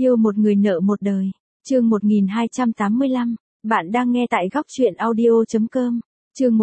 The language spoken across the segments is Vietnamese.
Yêu một người nợ một đời. Chương 1285, bạn đang nghe tại góc truyện audio.com. Chương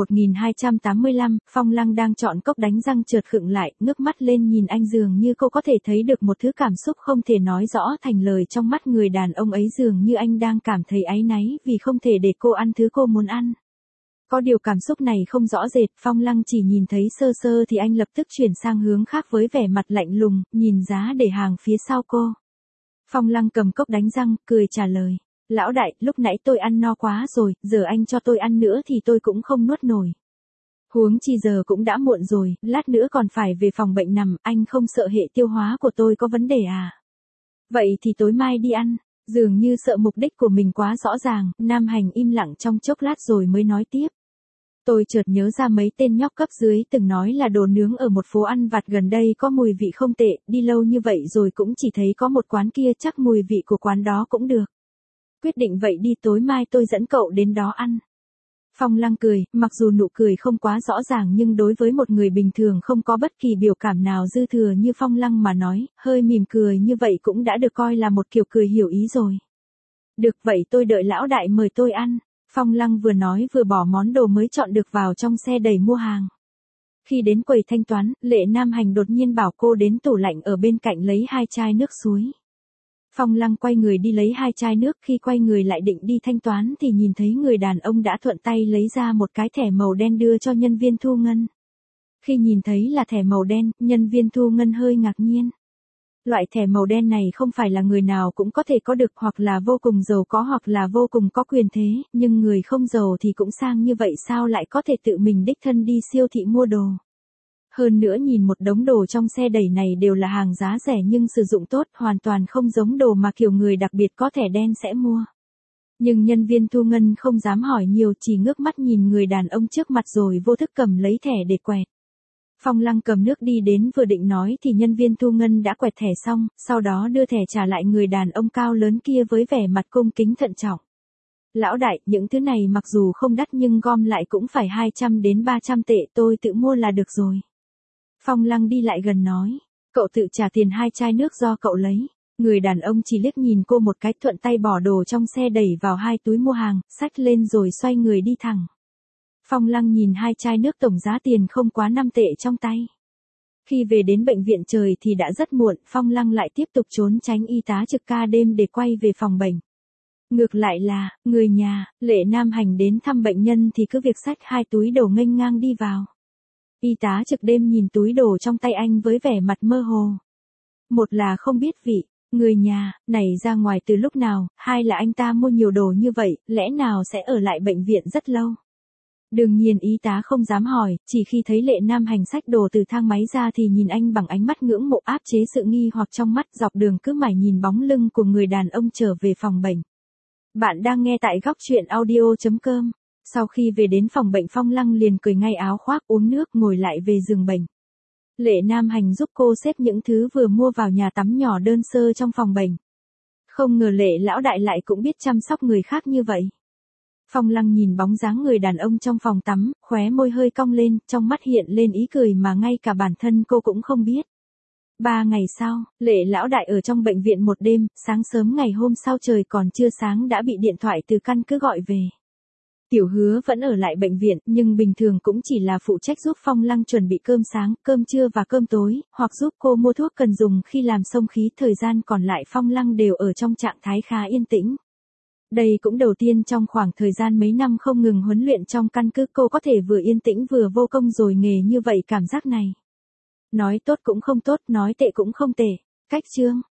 1285, Phong Lăng đang chọn cốc đánh răng chợt khựng lại, ngước mắt lên nhìn anh dường như cô có thể thấy được một thứ cảm xúc không thể nói rõ thành lời trong mắt người đàn ông ấy, dường như anh đang cảm thấy áy náy vì không thể để cô ăn thứ cô muốn ăn. Có điều cảm xúc này không rõ rệt, Phong Lăng chỉ nhìn thấy sơ sơ thì anh lập tức chuyển sang hướng khác với vẻ mặt lạnh lùng, nhìn giá để hàng phía sau cô. Phong Lăng cầm cốc đánh răng, cười trả lời. Lão đại, lúc nãy tôi ăn no quá rồi, giờ anh cho tôi ăn nữa thì tôi cũng không nuốt nổi. Huống chi giờ cũng đã muộn rồi, lát nữa còn phải về phòng bệnh nằm, anh không sợ hệ tiêu hóa của tôi có vấn đề à? Vậy thì tối mai đi ăn. Dường như sợ mục đích của mình quá rõ ràng, Nam Hành im lặng trong chốc lát rồi mới nói tiếp. Tôi chợt nhớ ra mấy tên nhóc cấp dưới từng nói là đồ nướng ở một phố ăn vặt gần đây có mùi vị không tệ, đi lâu như vậy rồi cũng chỉ thấy có một quán kia, chắc mùi vị của quán đó cũng được. Quyết định vậy đi, tối mai tôi dẫn cậu đến đó ăn. Phong Lăng cười, mặc dù nụ cười không quá rõ ràng nhưng đối với một người bình thường không có bất kỳ biểu cảm nào dư thừa như Phong Lăng mà nói, hơi mỉm cười như vậy cũng đã được coi là một kiểu cười hiểu ý rồi. Được vậy tôi đợi lão đại mời tôi ăn. Phong Lăng vừa nói vừa bỏ món đồ mới chọn được vào trong xe đẩy mua hàng. Khi đến quầy thanh toán, Lệ Nam Hành đột nhiên bảo cô đến tủ lạnh ở bên cạnh lấy 2 chai nước suối. Phong Lăng quay người đi lấy 2 chai nước, khi quay người lại định đi thanh toán thì nhìn thấy người đàn ông đã thuận tay lấy ra một cái thẻ màu đen đưa cho nhân viên thu ngân. Khi nhìn thấy là thẻ màu đen, nhân viên thu ngân hơi ngạc nhiên. Loại thẻ màu đen này không phải là người nào cũng có thể có được, hoặc là vô cùng giàu có hoặc là vô cùng có quyền thế, nhưng người không giàu thì cũng sang như vậy sao lại có thể tự mình đích thân đi siêu thị mua đồ. Hơn nữa nhìn một đống đồ trong xe đẩy này đều là hàng giá rẻ nhưng sử dụng tốt, hoàn toàn không giống đồ mà kiểu người đặc biệt có thẻ đen sẽ mua. Nhưng nhân viên thu ngân không dám hỏi nhiều, chỉ ngước mắt nhìn người đàn ông trước mặt rồi vô thức cầm lấy thẻ để quẹt. Phong Lăng cầm nước đi đến vừa định nói thì nhân viên thu ngân đã quẹt thẻ xong, sau đó đưa thẻ trả lại người đàn ông cao lớn kia với vẻ mặt cung kính thận trọng. Lão đại, những thứ này mặc dù không đắt nhưng gom lại cũng phải 200 đến 300 tệ, tôi tự mua là được rồi. Phong Lăng đi lại gần nói, cậu tự trả tiền 2 chai nước do cậu lấy. Người đàn ông chỉ liếc nhìn cô một cái, thuận tay bỏ đồ trong xe đẩy vào 2 túi mua hàng, xách lên rồi xoay người đi thẳng. Phong Lăng nhìn 2 chai nước tổng giá tiền không quá 5 tệ trong tay. Khi về đến bệnh viện trời thì đã rất muộn, Phong Lăng lại tiếp tục trốn tránh y tá trực ca đêm để quay về phòng bệnh. Ngược lại là, người nhà, Lệ Nam Hành đến thăm bệnh nhân thì cứ việc xách 2 túi đồ nghênh ngang đi vào. Y tá trực đêm nhìn túi đồ trong tay anh với vẻ mặt mơ hồ. Một là không biết vị, người nhà, này ra ngoài từ lúc nào, hai là anh ta mua nhiều đồ như vậy, lẽ nào sẽ ở lại bệnh viện rất lâu. Đương nhiên y tá không dám hỏi, chỉ khi thấy Lệ Nam Hành xách đồ từ thang máy ra thì nhìn anh bằng ánh mắt ngưỡng mộ, áp chế sự nghi hoặc trong mắt, dọc đường cứ mải nhìn bóng lưng của người đàn ông trở về phòng bệnh. Bạn đang nghe tại góc truyện audio.com. Sau khi về đến phòng bệnh, Phong Lăng liền cởi ngay áo khoác, uống nước, ngồi lại về giường bệnh. Lệ Nam Hành giúp cô xếp những thứ vừa mua vào nhà tắm nhỏ đơn sơ trong phòng bệnh. Không ngờ Lệ lão đại lại cũng biết chăm sóc người khác như vậy. Phong Lăng nhìn bóng dáng người đàn ông trong phòng tắm, khóe môi hơi cong lên, trong mắt hiện lên ý cười mà ngay cả bản thân cô cũng không biết. 3 ngày sau, Lệ lão đại ở trong bệnh viện một đêm, sáng sớm ngày hôm sau trời còn chưa sáng đã bị điện thoại từ căn cứ gọi về. Tiểu Hứa vẫn ở lại bệnh viện, nhưng bình thường cũng chỉ là phụ trách giúp Phong Lăng chuẩn bị cơm sáng, cơm trưa và cơm tối, hoặc giúp cô mua thuốc cần dùng khi làm xông khí, thời gian còn lại Phong Lăng đều ở trong trạng thái khá yên tĩnh. Đây cũng đầu tiên trong khoảng thời gian mấy năm không ngừng huấn luyện trong căn cứ cô có thể vừa yên tĩnh vừa vô công rồi nghề như vậy, cảm giác này. Nói tốt cũng không tốt, nói tệ cũng không tệ. Cách chương.